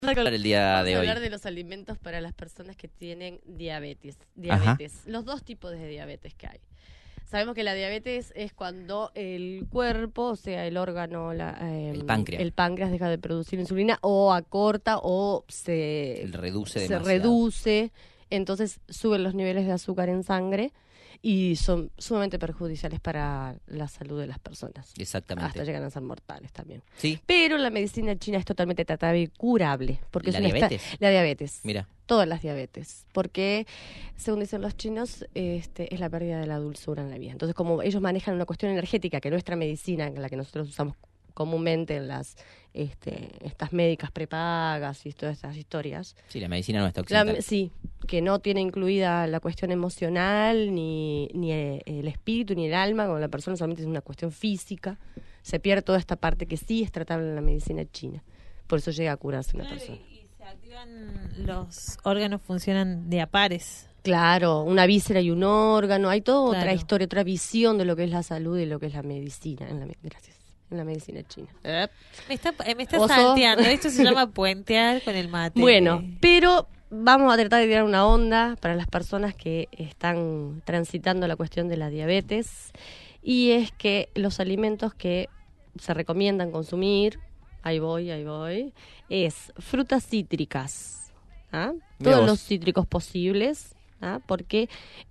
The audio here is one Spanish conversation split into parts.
el día de Vamos a hoy. hablar de los alimentos para las personas que tienen diabetes. Ajá. Los dos tipos de diabetes que hay. Sabemos que la diabetes es cuando el cuerpo, o sea, el órgano, El páncreas. el páncreas deja de producir insulina o acorta o se Reduce se demasiado. reduce, entonces suben los niveles de azúcar en sangre y son sumamente perjudiciales para la salud de las personas. Exactamente. Hasta llegan a ser mortales también. Sí, Pero la medicina china es totalmente tratable y curable. Porque ¿La es una diabetes? la diabetes. mira. Todas las diabetes. Porque, según dicen los chinos, es la pérdida de la dulzura en la vida. Entonces, como ellos manejan una cuestión energética que nuestra medicina, en la que nosotros usamos comúnmente en las estas médicas prepagas y todas estas historias, Sí, la medicina nuestra occidental. sí, que no tiene incluida la cuestión emocional, ni el espíritu, ni el alma, como la persona solamente es una cuestión física. Se pierde toda esta parte que sí es tratable en la medicina china. Por eso llega a curarse una persona. Y se activan, los órganos funcionan de a pares. Claro, una víscera y un órgano. Hay toda otra Claro. historia, otra visión de lo que es la salud y lo que es la medicina. Gracias. En la medicina china. Me está Oso. salteando. Esto se llama puentear con el mate. Bueno, pero vamos a tratar de tirar una onda para las personas que están transitando la cuestión de la diabetes. Y es que los alimentos que se recomiendan consumir, ahí voy, es frutas cítricas, ¿ah? Mirá Todos vos. los cítricos posibles, ¿ah? Porque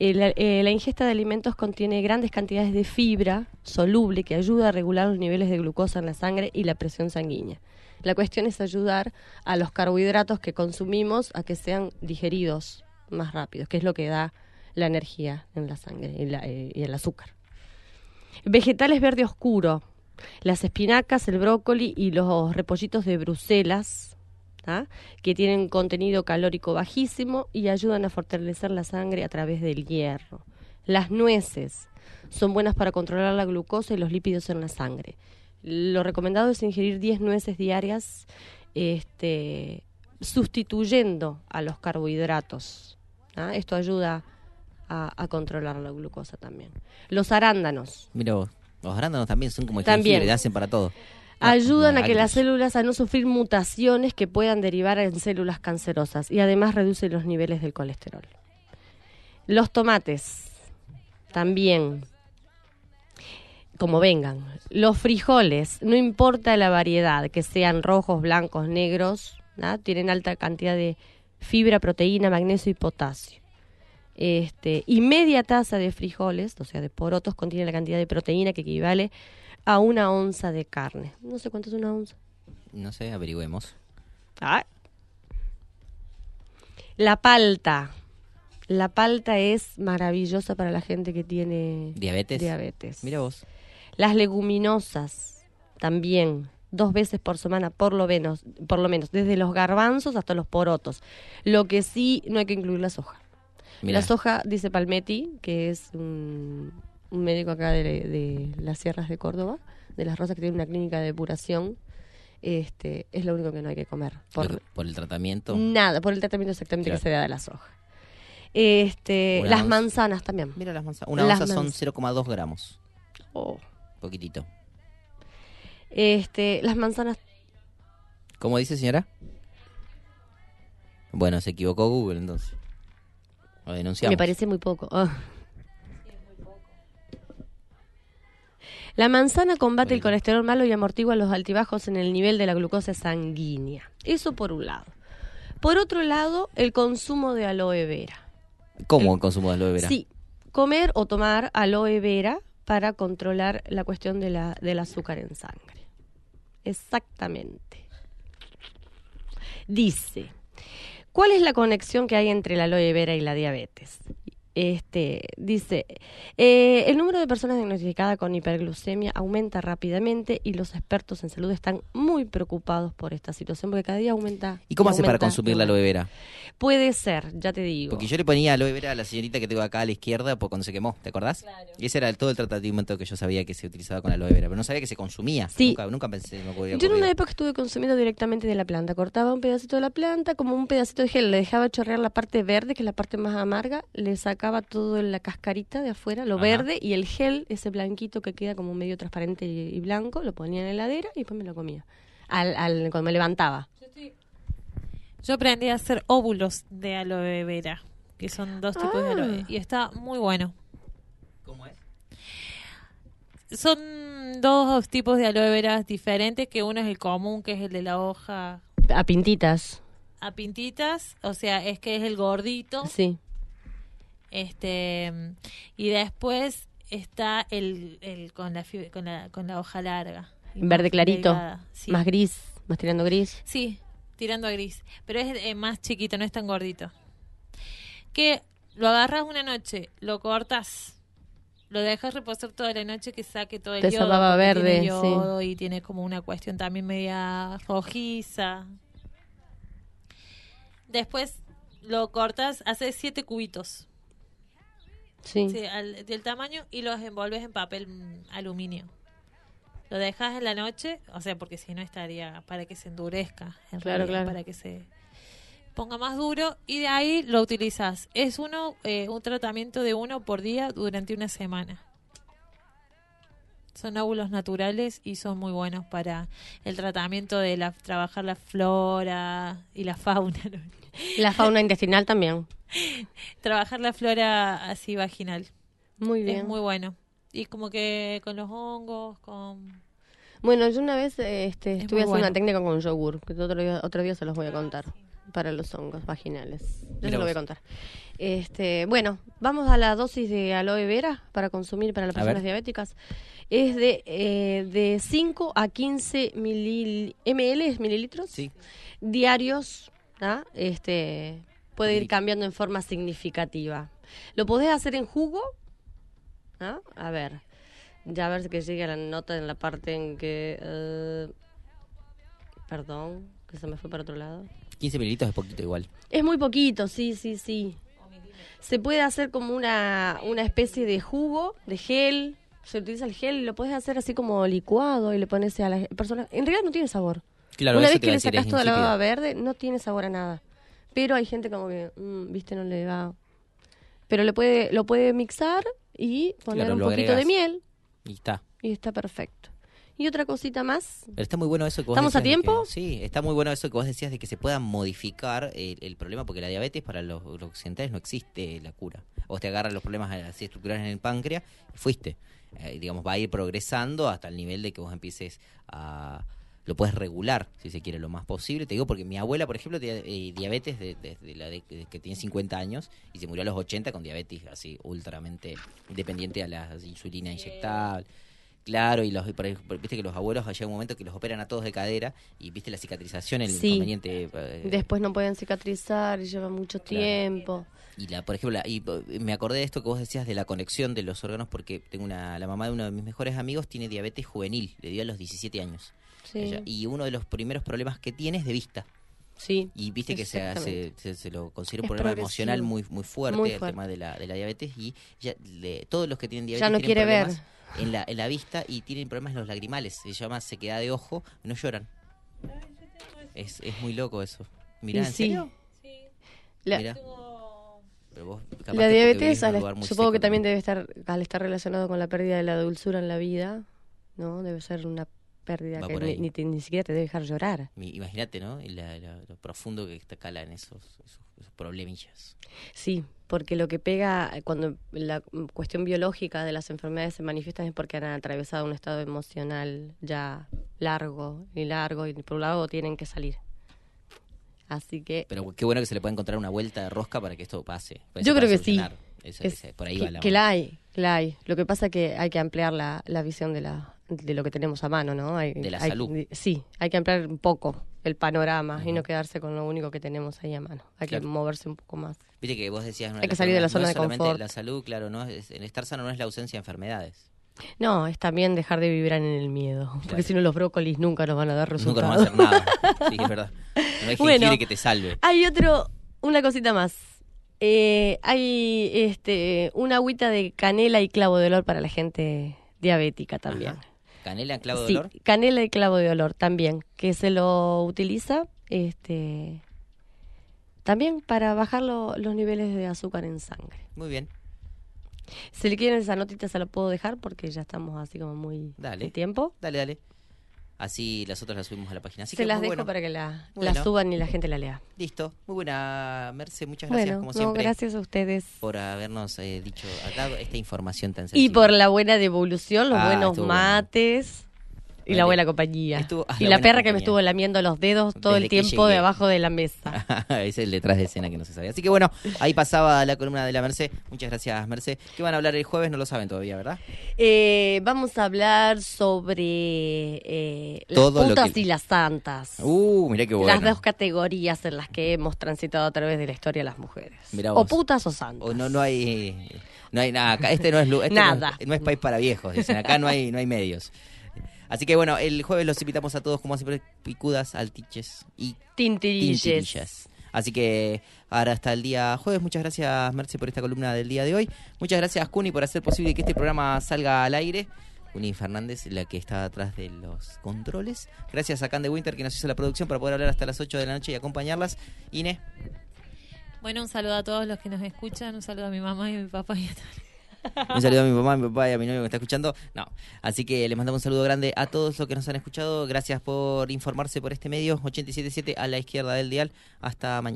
la ingesta de alimentos contiene grandes cantidades de fibra soluble que ayuda a regular los niveles de glucosa en la sangre y la presión sanguínea. La cuestión es ayudar a los carbohidratos que consumimos a que sean digeridos más rápidos, que es lo que da la energía en la sangre y el azúcar. Vegetales verde oscuro, las espinacas, el brócoli y los repollitos de Bruselas, ¿ah? Que tienen contenido calórico bajísimo y ayudan a fortalecer la sangre a través del hierro. Las nueces son buenas para controlar la glucosa y los lípidos en la sangre. Lo recomendado es ingerir 10 nueces diarias, sustituyendo a los carbohidratos, ¿ah? Esto ayuda a controlar la glucosa también. Los arándanos Mira vos. Los arándanos también son como el También. jengibre, hacen para todo. ayudan a que las Agrios. células a no sufrir mutaciones que puedan derivar en células cancerosas y además reducen los niveles del colesterol. Los tomates también, como vengan. Los frijoles, no importa la variedad, que sean rojos, blancos, negros, ¿no? Tienen alta cantidad de fibra, proteína, magnesio y potasio. Y media taza de frijoles, o sea, de porotos, contiene la cantidad de proteína que equivale a 1 onza de carne. No sé cuánto es 1 onza. No sé, averigüemos. La palta. La palta es maravillosa para la gente que tiene ¿Diabetes? Mira vos. Las leguminosas también, 2 veces por semana, por lo menos, desde los garbanzos hasta los porotos. Lo que sí, no hay que incluir la soja. Mirá. La soja, dice Palmetti, que es un médico acá de las sierras de Córdoba, de Las Rosas, que tiene una clínica de depuración, es lo único que no hay que comer. Por el tratamiento. Nada, por el tratamiento exactamente Claro. que se da de la soja. Una Las onza. manzanas también. Mira las manzanas. Una Las onza son manz- 0,2 gramos. Oh. Poquitito. Las manzanas, ¿Cómo dice, señora? Bueno, se equivocó Google entonces. Lo denunciamos. me parece muy poco. Ah. La manzana combate el colesterol malo y amortigua los altibajos en el nivel de la glucosa sanguínea. Eso por un lado. Por otro lado, el consumo de aloe vera. ¿Cómo el consumo de aloe vera? Sí, comer o tomar aloe vera para controlar la cuestión del azúcar en sangre. Exactamente. Dice, ¿cuál es la conexión que hay entre la aloe vera y la diabetes? Dice, el número de personas diagnosticadas con hiperglucemia aumenta rápidamente y los expertos en salud están muy preocupados por esta situación porque cada día aumenta. ¿Y cómo hace para aumenta, consumir la aloe vera? Puede ser, ya te digo. Porque yo le ponía aloe vera a la señorita que tengo acá a la izquierda cuando se quemó, ¿te acordás? Claro. Y ese era todo el tratamiento que yo sabía que se utilizaba con aloe vera, pero no sabía que se consumía. Sí. Nunca pensé, me ocurrió. Yo en una época estuve consumiendo directamente de la planta. Cortaba un pedacito de la planta, como un pedacito de gel, le dejaba chorrear la parte verde, que es la parte más amarga, le sacaba todo la cascarita de afuera, lo Ajá. verde, y el gel, ese blanquito que queda como medio transparente y blanco, lo ponía en la heladera y después me lo comía. Cuando me levantaba. Yo aprendí a hacer óvulos de aloe vera, que son 2 tipos de aloe, y está muy bueno. ¿Cómo es? Son 2 tipos de aloe vera diferentes, que uno es el común, que es el de la hoja A pintitas. a pintitas, o sea, es que es el gordito. Sí. Y después está el con la hoja larga. y Verde más clarito. delgada. Sí. Más gris. Más tirando gris. Sí, tirando a gris. Pero es más chiquito, no es tan gordito. Que lo agarras una noche, lo cortas, lo dejas reposar toda la noche que saque todo el Te esa yodo. baba porque verde, tiene yodo y tiene como una cuestión también media rojiza. Después lo cortas, haces 7 cubitos. Sí. Sí, del tamaño, y los envolves en papel aluminio. Lo dejas en la noche, o sea, porque si no estaría para que se endurezca, en Claro, realidad, claro. para que se ponga más duro, y de ahí lo utilizas. Es un tratamiento de 1 por día durante una semana. Son óvulos naturales y son muy buenos para el tratamiento de trabajar la flora y la fauna, ¿no? La fauna intestinal también. Trabajar la flora así vaginal. Muy bien. Es muy bueno. Y como que con los hongos, Bueno, yo una vez estuve muy haciendo bueno. una técnica con yogur, que otro día se los voy a contar, para los hongos vaginales. Yo Mira se lo voy a vos. contar. Bueno, vamos a la dosis de aloe vera para consumir para las A personas ver. diabéticas. Es de 5 a 15 mililitros Sí. diarios. ¿Ah? Puede ir Poquito. cambiando en forma significativa. Lo podés hacer en jugo. ¿Ah? A ver, ya a ver que llegue a la nota en la parte en que... perdón, que se me fue para otro lado. 15 mililitros es poquito igual. Es muy poquito, sí. Se puede hacer como una especie de jugo, de gel. Se utiliza el gel y lo puedes hacer así como licuado y le pones a las personas. En realidad no tiene sabor. Claro, Una eso vez te que iba a le decir, sacas es toda la insípido. baba verde, no tiene sabor a nada. Pero hay gente como que, viste, no le va. Pero lo puede mixar y poner Claro, un lo poquito de agregas. miel Y está. y está perfecto. Y otra cosita más. Pero está muy bueno eso que vos ¿Estamos a decías de tiempo? sí, está muy bueno eso que vos decías de que se pueda modificar el problema, porque la diabetes para los occidentales no existe la cura. Vos te agarras los problemas así estructurales en el páncreas y fuiste. Digamos, va a ir progresando hasta el nivel de que vos empieces a... Lo puedes regular, si se quiere, lo más posible. Te digo porque mi abuela, por ejemplo, tenía diabetes desde que tiene 50 años y se murió a los 80 con diabetes así ultramente dependiente a la insulina inyectable. Claro, y viste que los abuelos llega un momento que los operan a todos de cadera y viste la cicatrización, el Sí. inconveniente. Después no pueden cicatrizar y lleva mucho tiempo. Y por ejemplo, me acordé de esto que vos decías de la conexión de los órganos, porque tengo la mamá de uno de mis mejores amigos tiene diabetes juvenil, le dio a los 17 años. Sí. Ella, y uno de los primeros problemas que tiene es de vista. Sí. Y viste que Exactamente. se lo considera un Es problema progresivo. emocional muy fuerte, Muy el fuerte. tema de la diabetes. Y todos los que tienen diabetes Ya no tienen quiere ver. problemas en la vista y tienen problemas en los lagrimales. Se llama sequedad de ojo, no lloran. Es muy loco eso. Mirá, Y ¿en sí. serio? La, Mirá. Pero vos, capaz la que porque diabetes, vivís en un lugar muy supongo seco que también debe al estar relacionado con la pérdida de la dulzura en la vida, ¿no? Debe ser una pérdida Va que por ahí. ni siquiera te debe dejar llorar. Imagínate, ¿no? Y lo profundo que está cala en esos problemillas. Sí, porque lo que pega cuando la cuestión biológica de las enfermedades se manifiestan es porque han atravesado un estado emocional ya largo, y por un lado tienen que salir. Así que Pero qué bueno que se le pueda encontrar una vuelta de rosca para que esto pase. Para yo eso creo para que sí. solucionar. Por ahí va la Que la hay. Lo que pasa es que hay que ampliar la visión de lo que tenemos a mano, ¿no? De la salud. Sí, hay que ampliar un poco el panorama y no quedarse con lo único que tenemos ahí a mano. Hay Claro. que moverse un poco más. Viste que vos decías... Hay que salir de la zona no de es solamente confort. la salud, claro, no el estar sano no es la ausencia de enfermedades. No, es también dejar de vivir en el miedo. Porque Claro. si no, los brócolis nunca nos van a dar Nunca resultados. nos va a hacer nada. Sí, es verdad. No hay Bueno. jengibre que te salve. Hay una cosita más. Hay una agüita de canela y clavo de olor para la gente diabética también. Ajá. ¿Canela en clavo de Sí, olor? canela y clavo de olor también, que se lo utiliza también para bajar los niveles de azúcar en sangre. Muy bien. Si le quieren esa notita se la puedo dejar porque ya estamos así como muy Dale. en tiempo. Dale. Así las otras las subimos a la página. Así Se que las muy dejo bueno. para que la Bueno. suban y la gente la lea. Listo. Muy buena, Merce. Muchas gracias, Bueno, como no, siempre, gracias a ustedes. por habernos dado esta información tan sensible. Y por la buena devolución, los buenos estuvo mates y Vale. la buena compañía. Estuvo- y la la buena perra que me compañía. estuvo lamiendo los dedos todo Desde el que tiempo llegué. debajo de la mesa. Es el detrás de escena que no se sabía. Así que bueno, ahí pasaba la columna de la Merce. Muchas gracias, Merce. ¿Qué van a hablar el jueves? No lo saben todavía, ¿verdad? Vamos a hablar sobre las Todo lo putas que- y las santas. Mirá qué bueno. Las dos categorías en las que hemos transitado a través de la historia de las mujeres. Mirá O vos. putas o santas. O no hay nada acá. Este no es Nada. No es país para viejos, dicen. Acá no hay medios. Así que bueno, el jueves los invitamos a todos, como siempre, picudas, altiches y Tintirillas. tintirillas. Así que ahora hasta el día jueves. Muchas gracias, Merce, por esta columna del día de hoy. Muchas gracias, Cuni, por hacer posible que este programa salga al aire. Cuni Fernández, la que está atrás de los controles. Gracias a Can de Winter, que nos hizo la producción para poder hablar hasta las 8 de la noche y acompañarlas. Ine. Bueno, un saludo a todos los que nos escuchan, un saludo a mi mamá y a mi papá y a todos. Un saludo a mi mamá, a mi papá y a mi novio que me está escuchando. No, así que les mandamos un saludo grande a todos los que nos han escuchado. Gracias por informarse por este medio. 87.7 a la izquierda del dial. Hasta mañana.